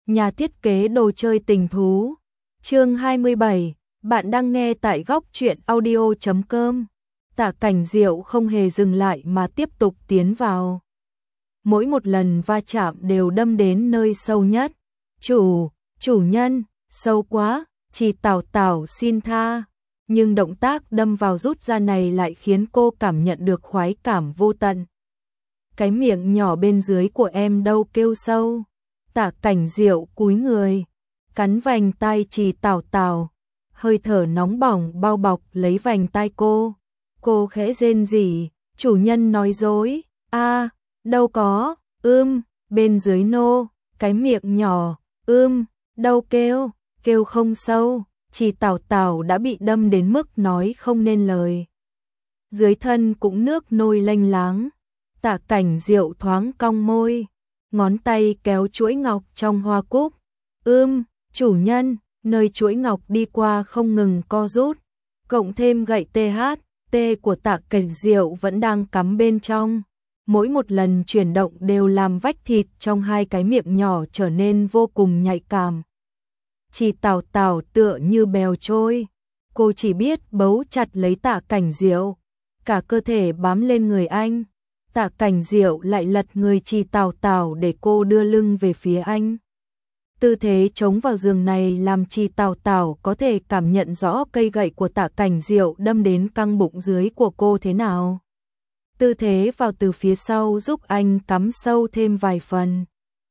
nhà thiết kế đồ chơi tình thú. Chương 27, bạn đang nghe tại góc truyện audio.com. Tạ Cảnh Diệu không hề dừng lại mà tiếp tục tiến vào. Mỗi một lần va chạm đều đâm đến nơi sâu nhất. Chủ nhân, sâu quá, chỉ Tảo xin tha. Nhưng động tác đâm vào rút ra này lại khiến cô cảm nhận được khoái cảm vô tận. Cái miệng nhỏ bên dưới của em đâu kêu sâu. Tạ Cảnh Diệu cúi người, cắn vành tai chỉ Tảo. Hơi thở nóng bỏng bao bọc lấy vành tai cô. Cô khẽ rên rỉ, chủ nhân nói dối. Đâu có, bên dưới nô, cái miệng nhỏ, đâu kêu không sâu. Chỉ Tảo đã bị đâm đến mức nói không nên lời. Dưới thân cũng nước nôi lênh láng. Tạ Cảnh Diệu thoáng cong môi, ngón tay kéo chuỗi ngọc trong hoa cúc. Chủ nhân, nơi chuỗi ngọc đi qua không ngừng co rút, cộng thêm gậy THT của Tạ Cảnh Diệu vẫn đang cắm bên trong. Mỗi một lần chuyển động đều làm vách thịt trong hai cái miệng nhỏ trở nên vô cùng nhạy cảm. Chỉ Tảo tựa như bèo trôi, cô chỉ biết bấu chặt lấy Tạ Cảnh Diệu, cả cơ thể bám lên người anh. Tạ Cảnh Diệu lại lật người chỉ Tảo để cô đưa lưng về phía anh. Tư thế chống vào giường này làm chỉ Tảo có thể cảm nhận rõ cây gậy của Tạ Cảnh Diệu đâm đến căng bụng dưới của cô thế nào. Tư thế vào từ phía sau giúp anh cắm sâu thêm vài phần.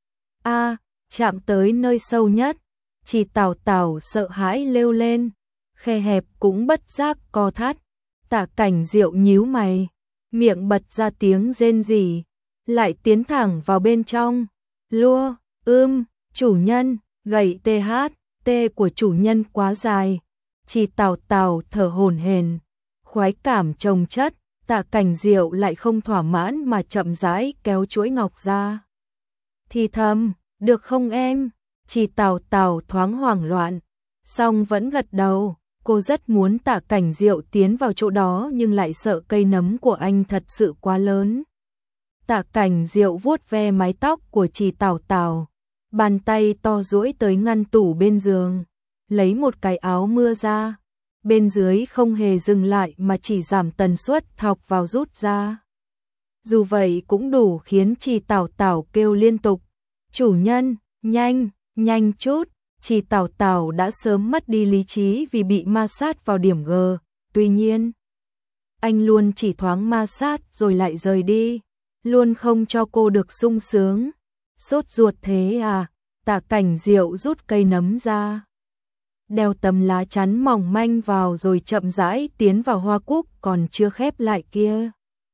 Chạm tới nơi sâu nhất, chỉ Tảo sợ hãi lêu lên, khe hẹp cũng bất giác co thắt. Tạ Cảnh Diệu nhíu mày, miệng bật ra tiếng rên rỉ, lại tiến thẳng vào bên trong. Lua, chủ nhân, gậy THT của chủ nhân quá dài. Chỉ Tảo thở hổn hển, khoái cảm chồng chất. Tạ Cảnh Diệu lại không thỏa mãn mà chậm rãi kéo chuỗi ngọc ra. Thì thầm, được không em? Chỉ Tảo thoáng hoảng loạn, song vẫn gật đầu. Cô rất muốn Tạ Cảnh Diệu tiến vào chỗ đó nhưng lại sợ cây nấm của anh thật sự quá lớn. Tạ Cảnh Diệu vuốt ve mái tóc của chỉ Tảo, bàn tay to duỗi tới ngăn tủ bên giường, lấy một cái áo mưa ra. Bên dưới không hề dừng lại mà chỉ giảm tần suất thọc vào rút ra. Dù vậy cũng đủ khiến chỉ Tảo kêu liên tục. Chủ nhân, nhanh chút. Chỉ Tảo đã sớm mất đi lý trí vì bị ma sát vào điểm G. Tuy nhiên, anh luôn chỉ thoáng ma sát rồi lại rời đi, luôn không cho cô được sung sướng. Sốt ruột thế à? Tạ Cảnh Diệu rút cây nấm ra, đeo tấm lá chắn mỏng manh vào rồi chậm rãi tiến vào hoa cúc còn chưa khép lại kia.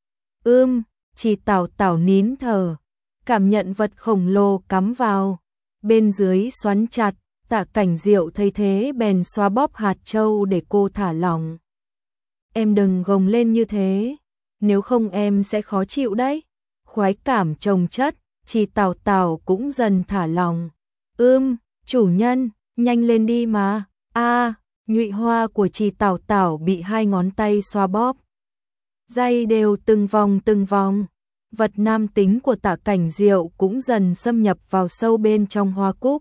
Chỉ Tảo nín thở, cảm nhận vật khổng lồ cắm vào. Bên dưới xoắn chặt, Tạ Cảnh Diệu thấy thế bèn xoa bóp hạt châu để cô thả lỏng. Em đừng gồng lên như thế, nếu không em sẽ khó chịu đấy. Khoái cảm chồng chất, chỉ Tảo cũng dần thả lỏng. Chủ nhân, nhanh lên đi mà. Nhụy hoa của chỉ Tảo bị hai ngón tay xoa bóp. Day đều từng vòng. Vật nam tính của Tạ Cảnh Diệu cũng dần xâm nhập vào sâu bên trong hoa cúc.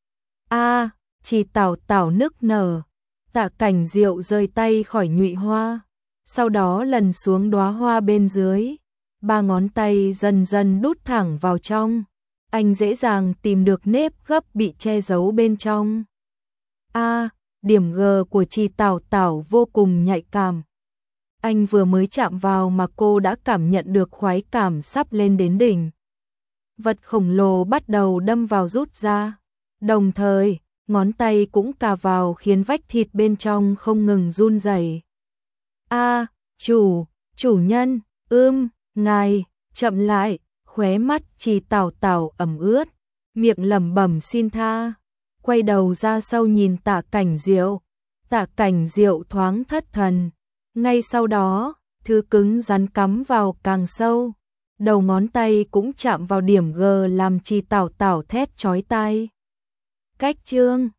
Chỉ Tảo nức nở. Tạ Cảnh Diệu rời tay khỏi nhụy hoa, sau đó lần xuống đóa hoa bên dưới. Ba ngón tay dần đút thẳng vào trong. Anh dễ dàng tìm được nếp gấp bị che giấu bên trong. Điểm G của chỉ Tảo vô cùng nhạy cảm. Anh vừa mới chạm vào mà cô đã cảm nhận được khoái cảm sắp lên đến đỉnh. Vật khổng lồ bắt đầu đâm vào rút ra, đồng thời ngón tay cũng cà vào khiến vách thịt bên trong không ngừng run rẩy. Chủ nhân, ngài, chậm lại. Khóe mắt chỉ Tảo ẩm ướt, miệng lẩm bẩm xin tha. Quay đầu ra sau nhìn Tạ Cảnh Diệu. Tạ Cảnh Diệu thoáng thất thần. Ngay sau đó, thứ cứng rắn cắm vào càng sâu. Đầu ngón tay cũng chạm vào điểm G làm chỉ Tảo thét chói tai. Cách chương